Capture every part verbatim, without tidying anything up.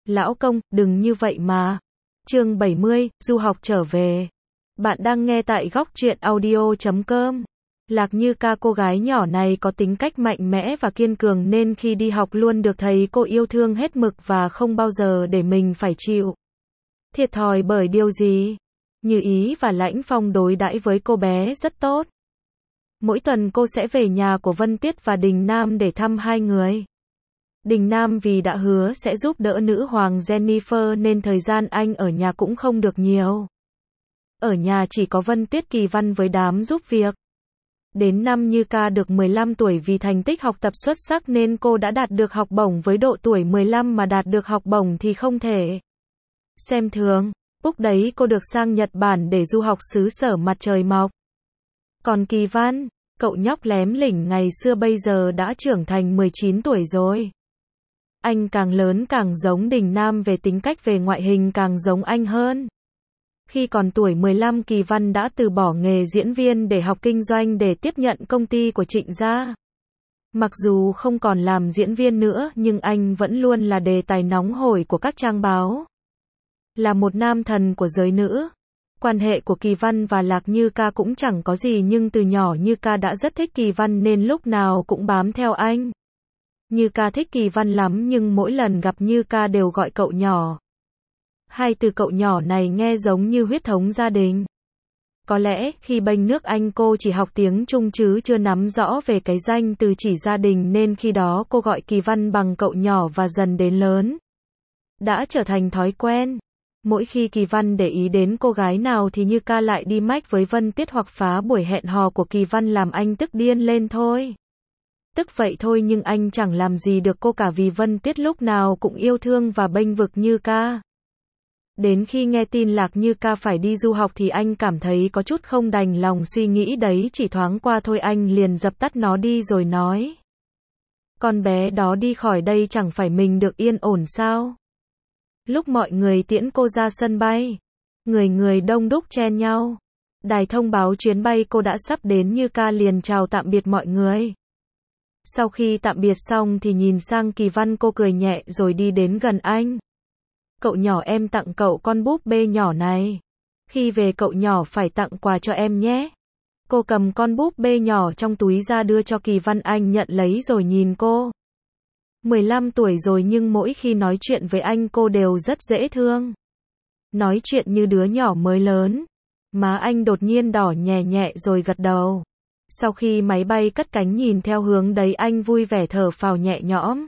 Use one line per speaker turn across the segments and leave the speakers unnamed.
Lão công, đừng như vậy mà. Chương bảy mươi, du học trở về. Bạn đang nghe tại góc truyện audio chấm com. Lạc Như Ca, cô gái nhỏ này có tính cách mạnh mẽ và kiên cường nên khi đi học luôn được thầy cô yêu thương hết mực và không bao giờ để mình phải chịu thiệt thòi bởi điều gì. Như Ý và Lãnh Phong đối đãi với cô bé rất tốt. Mỗi tuần cô sẽ về nhà của Vân Tuyết và Đình Nam để thăm hai người. Đình Nam vì đã hứa sẽ giúp đỡ nữ hoàng Jennifer nên thời gian anh ở nhà cũng không được nhiều. Ở nhà chỉ có Vân Tuyết, Kỳ Văn với đám giúp việc. Đến năm Như Ca được mười lăm tuổi, vì thành tích học tập xuất sắc nên cô đã đạt được học bổng. Với độ tuổi mười lăm mà đạt được học bổng thì không thể xem thường. Lúc đấy cô được sang Nhật Bản để du học xứ sở mặt trời mọc. Còn Kỳ Văn, cậu nhóc lém lỉnh ngày xưa bây giờ đã trưởng thành mười chín tuổi rồi. Anh càng lớn càng giống Đình Nam, về tính cách về ngoại hình càng giống anh hơn. Khi còn tuổi mười lăm, Kỳ Văn đã từ bỏ nghề diễn viên để học kinh doanh để tiếp nhận công ty của Trịnh gia. Mặc dù không còn làm diễn viên nữa nhưng anh vẫn luôn là đề tài nóng hổi của các trang báo. Là một nam thần của giới nữ. Quan hệ của Kỳ Văn và Lạc Như Ca cũng chẳng có gì, nhưng từ nhỏ Như Ca đã rất thích Kỳ Văn nên lúc nào cũng bám theo anh. Như Ca thích Kỳ Văn lắm nhưng mỗi lần gặp Như Ca đều gọi cậu nhỏ. Hai từ cậu nhỏ này nghe giống như huyết thống gia đình. Có lẽ khi bênh nước anh cô chỉ học tiếng Trung chứ chưa nắm rõ về cái danh từ chỉ gia đình nên khi đó cô gọi Kỳ Văn bằng cậu nhỏ và dần đến lớn đã trở thành thói quen. Mỗi khi Kỳ Văn để ý đến cô gái nào thì Như Ca lại đi mách với Vân Tuyết hoặc phá buổi hẹn hò của Kỳ Văn làm anh tức điên lên thôi. Tức vậy thôi nhưng anh chẳng làm gì được cô cả vì Vân Tuyết lúc nào cũng yêu thương và bênh vực Như Ca. Đến khi nghe tin Lạc Như Ca phải đi du học thì anh cảm thấy có chút không đành lòng, suy nghĩ đấy chỉ thoáng qua thôi anh liền dập tắt nó đi rồi nói. Con bé đó đi khỏi đây chẳng phải mình được yên ổn sao? Lúc mọi người tiễn cô ra sân bay, người người đông đúc chen nhau. Đài thông báo chuyến bay cô đã sắp đến, Như Ca liền chào tạm biệt mọi người. Sau khi tạm biệt xong thì nhìn sang Kỳ Văn, cô cười nhẹ rồi đi đến gần anh. Cậu nhỏ, em tặng cậu con búp bê nhỏ này. Khi về cậu nhỏ phải tặng quà cho em nhé. Cô cầm con búp bê nhỏ trong túi ra đưa cho Kỳ Văn, anh nhận lấy rồi nhìn cô. mười lăm tuổi rồi nhưng mỗi khi nói chuyện với anh cô đều rất dễ thương. Nói chuyện như đứa nhỏ mới lớn. Má anh đột nhiên đỏ nhè nhẹ rồi gật đầu. Sau khi máy bay cất cánh nhìn theo hướng đấy anh vui vẻ thở phào nhẹ nhõm.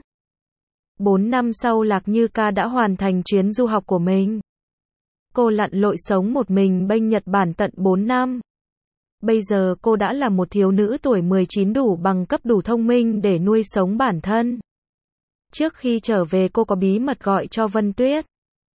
Bốn năm sau Lạc Như Ca đã hoàn thành chuyến du học của mình. Cô lặn lội sống một mình bên Nhật Bản tận bốn năm. Bây giờ cô đã là một thiếu nữ tuổi mười chín đủ bằng cấp, đủ thông minh để nuôi sống bản thân. Trước khi trở về cô có bí mật gọi cho Vân Tuyết.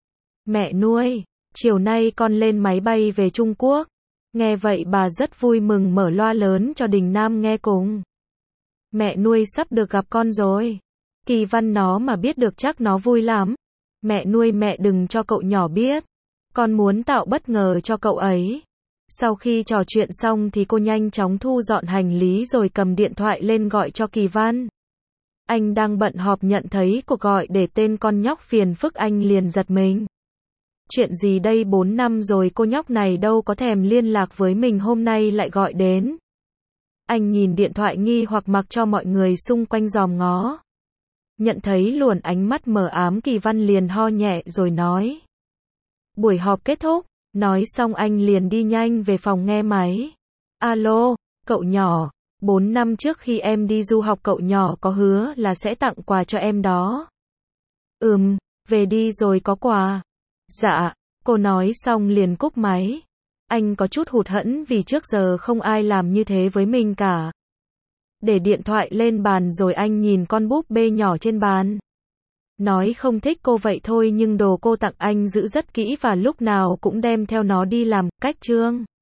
Mẹ nuôi, chiều nay con lên máy bay về Trung Quốc. Nghe vậy bà rất vui mừng mở loa lớn cho Đình Nam nghe cùng. Mẹ nuôi sắp được gặp con rồi. Kỳ Văn nó mà biết được chắc nó vui lắm. Mẹ nuôi, mẹ đừng cho cậu nhỏ biết. Con muốn tạo bất ngờ cho cậu ấy. Sau khi trò chuyện xong thì cô nhanh chóng thu dọn hành lý rồi cầm điện thoại lên gọi cho Kỳ Văn. Anh đang bận họp nhận thấy cuộc gọi để tên con nhóc phiền phức anh liền giật mình. Chuyện gì đây, bốn năm rồi cô nhóc này đâu có thèm liên lạc với mình, hôm nay lại gọi đến. Anh nhìn điện thoại nghi hoặc mặc cho mọi người xung quanh dòm ngó. Nhận thấy luồn ánh mắt mờ ám Kỳ Văn liền ho nhẹ rồi nói. Buổi họp kết thúc. Nói xong anh liền đi nhanh về phòng nghe máy. Alo, cậu nhỏ. Bốn năm trước khi em đi du học cậu nhỏ có hứa là sẽ tặng quà cho em đó. Ừm, về đi rồi có quà. Dạ, cô nói xong liền cúp máy. Anh có chút hụt hẫng vì trước giờ không ai làm như thế với mình cả. Để điện thoại lên bàn rồi anh nhìn con búp bê nhỏ trên bàn. Nói không thích cô vậy thôi nhưng đồ cô tặng anh giữ rất kỹ và lúc nào cũng đem theo nó đi làm. Cách chương